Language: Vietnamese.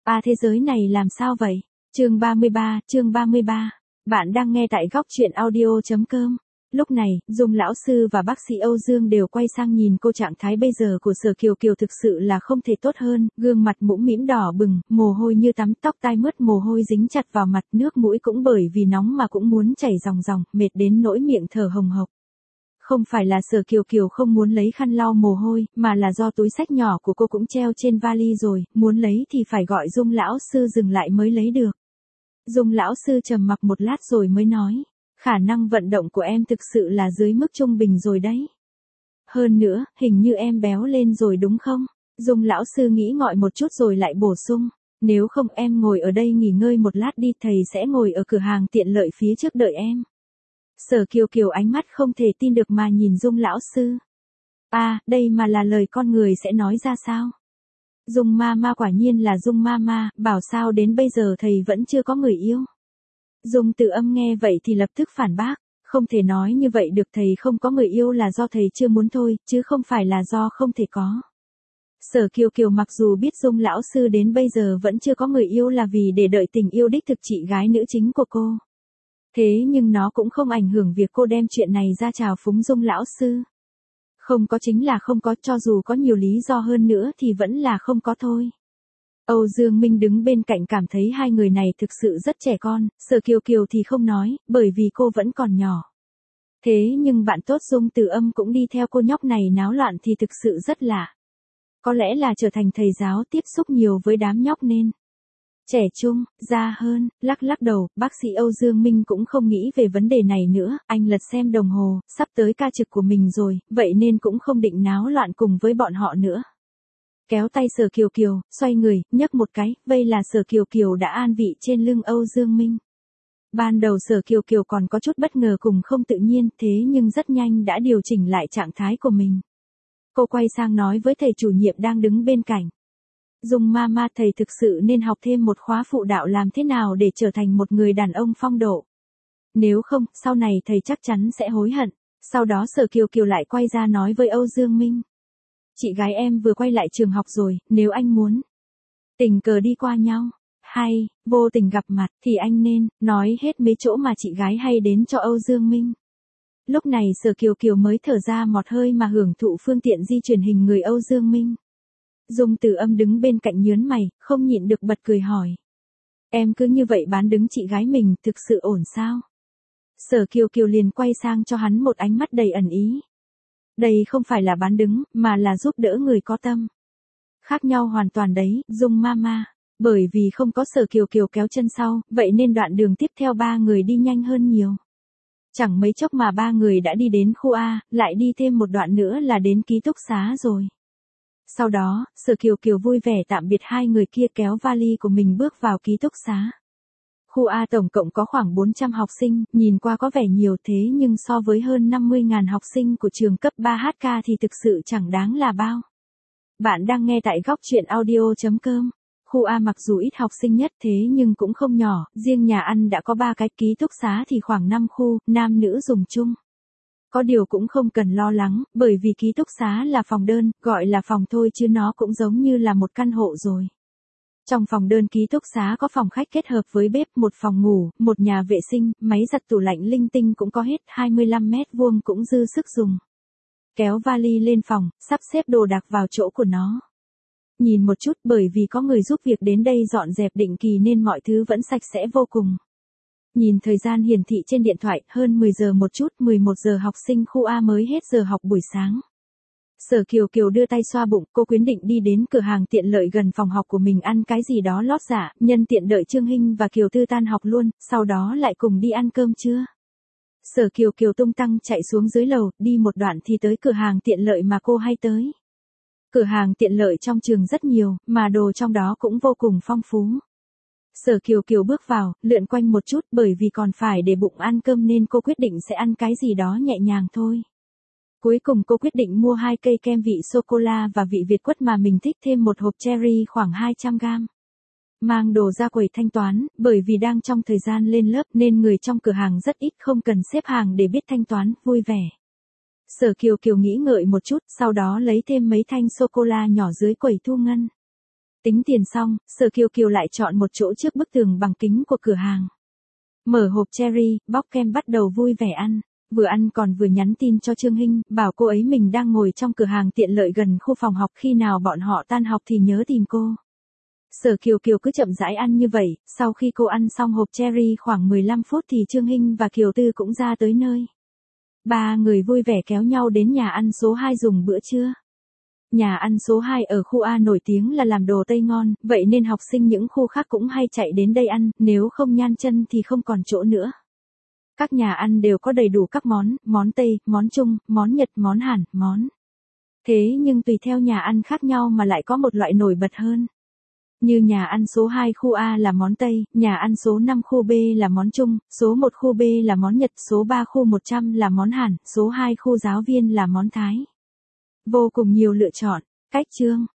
Thế giới này làm sao vậy? Chương 33. Bạn đang nghe tại góc truyện audio.com. Lúc này, Dung lão sư và bác sĩ Âu Dương đều quay sang nhìn cô. Trạng thái bây giờ của Sở Kiều Kiều thực sự là không thể tốt hơn, gương mặt mũm mĩm đỏ bừng, mồ hôi như tắm, tóc tai mướt mồ hôi dính chặt vào mặt, nước mũi cũng bởi vì nóng mà cũng muốn chảy ròng ròng, mệt đến nỗi miệng thở hồng hộc. Không phải là Sở Kiều Kiều không muốn lấy khăn lau mồ hôi, mà là do túi xách nhỏ của cô cũng treo trên vali rồi, muốn lấy thì phải gọi Dung lão sư dừng lại mới lấy được. Dung lão sư trầm mặc một lát rồi mới nói, khả năng vận động của em thực sự là dưới mức trung bình rồi đấy. Hơn nữa, hình như em béo lên rồi đúng không? Dung lão sư nghĩ ngợi một chút rồi lại bổ sung, nếu không em ngồi ở đây nghỉ ngơi một lát đi, thầy sẽ ngồi ở cửa hàng tiện lợi phía trước đợi em. Sở Kiều Kiều ánh mắt không thể tin được mà nhìn Dung lão sư. Đây mà là lời con người sẽ nói ra sao? Dung ma quả nhiên là Dung ma, bảo sao đến bây giờ thầy vẫn chưa có người yêu. Dung Tử Âm nghe vậy thì lập tức phản bác, không thể nói như vậy được, thầy không có người yêu là do thầy chưa muốn thôi, chứ không phải là do không thể có. Sở Kiều Kiều mặc dù biết Dung lão sư đến bây giờ vẫn chưa có người yêu là vì để đợi tình yêu đích thực chị gái nữ chính của cô. Thế nhưng nó cũng không ảnh hưởng việc cô đem chuyện này ra chào phúng Dung lão sư. Không có chính là không có, cho dù có nhiều lý do hơn nữa thì vẫn là không có thôi. Âu Dương Minh đứng bên cạnh cảm thấy hai người này thực sự rất trẻ con, Sở Kiều Kiều thì không nói, bởi vì cô vẫn còn nhỏ. Thế nhưng bạn tốt Dung Tử Âm cũng đi theo cô nhóc này náo loạn thì thực sự rất lạ. Có lẽ là trở thành thầy giáo tiếp xúc nhiều với đám nhóc nên trẻ trung, già hơn, lắc đầu, bác sĩ Âu Dương Minh cũng không nghĩ về vấn đề này nữa, anh lật xem đồng hồ, sắp tới ca trực của mình rồi, vậy nên cũng không định náo loạn cùng với bọn họ nữa. Kéo tay Sở Kiều Kiều, xoay người, nhấc một cái, vây là Sở Kiều Kiều đã an vị trên lưng Âu Dương Minh. Ban đầu Sở Kiều Kiều còn có chút bất ngờ cùng không tự nhiên, thế nhưng rất nhanh đã điều chỉnh lại trạng thái của mình. Cô quay sang nói với thầy chủ nhiệm đang đứng bên cạnh. Dung ma, thầy thực sự nên học thêm một khóa phụ đạo làm thế nào để trở thành một người đàn ông phong độ. Nếu không, sau này thầy chắc chắn sẽ hối hận. Sau đó Sở Kiều Kiều lại quay ra nói với Âu Dương Minh. Chị gái em vừa quay lại trường học rồi, nếu anh muốn tình cờ đi qua nhau, hay vô tình gặp mặt thì anh nên nói hết mấy chỗ mà chị gái hay đến cho Âu Dương Minh. Lúc này Sở Kiều Kiều mới thở ra một hơi mà hưởng thụ phương tiện di chuyển hình người Âu Dương Minh. Dung Tử Âm đứng bên cạnh nhớn mày, không nhịn được bật cười hỏi. Em cứ như vậy bán đứng chị gái mình, thực sự ổn sao? Sở Kiều Kiều liền quay sang cho hắn một ánh mắt đầy ẩn ý. Đây không phải là bán đứng, mà là giúp đỡ người có tâm. Khác nhau hoàn toàn đấy, Dung ma. Bởi vì không có Sở Kiều Kiều kéo chân sau, vậy nên đoạn đường tiếp theo ba người đi nhanh hơn nhiều. Chẳng mấy chốc mà ba người đã đi đến khu A, lại đi thêm một đoạn nữa là đến ký túc xá rồi. Sau đó, Sở Kiều Kiều vui vẻ tạm biệt hai người kia kéo vali của mình bước vào ký túc xá. Khu A tổng cộng có khoảng 400 học sinh, nhìn qua có vẻ nhiều thế nhưng so với hơn 50.000 học sinh của trường cấp 3HK thì thực sự chẳng đáng là bao. Bạn đang nghe tại góc truyện audio.com. Khu A mặc dù ít học sinh nhất thế nhưng cũng không nhỏ, riêng nhà ăn đã có 3 cái, ký túc xá thì khoảng 5 khu, nam nữ dùng chung. Có điều cũng không cần lo lắng, bởi vì ký túc xá là phòng đơn, gọi là phòng thôi chứ nó cũng giống như là một căn hộ rồi. Trong phòng đơn ký túc xá có phòng khách kết hợp với bếp, một phòng ngủ, một nhà vệ sinh, máy giặt tủ lạnh linh tinh cũng có hết, 25 mét vuông cũng dư sức dùng. Kéo vali lên phòng, sắp xếp đồ đạc vào chỗ của nó. Nhìn một chút, bởi vì có người giúp việc đến đây dọn dẹp định kỳ nên mọi thứ vẫn sạch sẽ vô cùng. Nhìn thời gian hiển thị trên điện thoại, hơn 10 giờ một chút, 11 giờ học sinh khu A mới hết giờ học buổi sáng. Sở Kiều Kiều đưa tay xoa bụng, cô quyết định đi đến cửa hàng tiện lợi gần phòng học của mình ăn cái gì đó lót dạ, nhân tiện đợi Trương Hinh và Kiều Tư tan học luôn, sau đó lại cùng đi ăn cơm trưa. Sở Kiều Kiều tung tăng chạy xuống dưới lầu, đi một đoạn thì tới cửa hàng tiện lợi mà cô hay tới. Cửa hàng tiện lợi trong trường rất nhiều, mà đồ trong đó cũng vô cùng phong phú. Sở Kiều Kiều bước vào, lượn quanh một chút bởi vì còn phải để bụng ăn cơm nên cô quyết định sẽ ăn cái gì đó nhẹ nhàng thôi. Cuối cùng cô quyết định mua 2 cây kem vị sô-cô-la và vị Việt quất mà mình thích, thêm một hộp cherry khoảng 200g. Mang đồ ra quầy thanh toán, bởi vì đang trong thời gian lên lớp nên người trong cửa hàng rất ít, không cần xếp hàng để biết thanh toán, vui vẻ. Sở Kiều Kiều nghĩ ngợi một chút, sau đó lấy thêm mấy thanh sô-cô-la nhỏ dưới quầy thu ngân. Tính tiền xong, Sở Kiều Kiều lại chọn một chỗ trước bức tường bằng kính của cửa hàng. Mở hộp cherry, bóc kem bắt đầu vui vẻ ăn. Vừa ăn còn vừa nhắn tin cho Trương Hinh, bảo cô ấy mình đang ngồi trong cửa hàng tiện lợi gần khu phòng học, khi nào bọn họ tan học thì nhớ tìm cô. Sở Kiều Kiều cứ chậm rãi ăn như vậy, sau khi cô ăn xong hộp cherry khoảng 15 phút thì Trương Hinh và Kiều Tư cũng ra tới nơi. Ba người vui vẻ kéo nhau đến nhà ăn số 2 dùng bữa trưa. Nhà ăn số 2 ở khu A nổi tiếng là làm đồ Tây ngon, vậy nên học sinh những khu khác cũng hay chạy đến đây ăn, nếu không nhan chân thì không còn chỗ nữa. Các nhà ăn đều có đầy đủ các món Tây, món Trung, món Nhật, món Hàn, Thế nhưng tùy theo nhà ăn khác nhau mà lại có một loại nổi bật hơn. Như nhà ăn số 2 khu A là món Tây, nhà ăn số 5 khu B là món Trung, số 1 khu B là món Nhật, số 3 khu 100 là món Hàn, số 2 khu giáo viên là món Thái. Vô cùng nhiều lựa chọn. Cách chương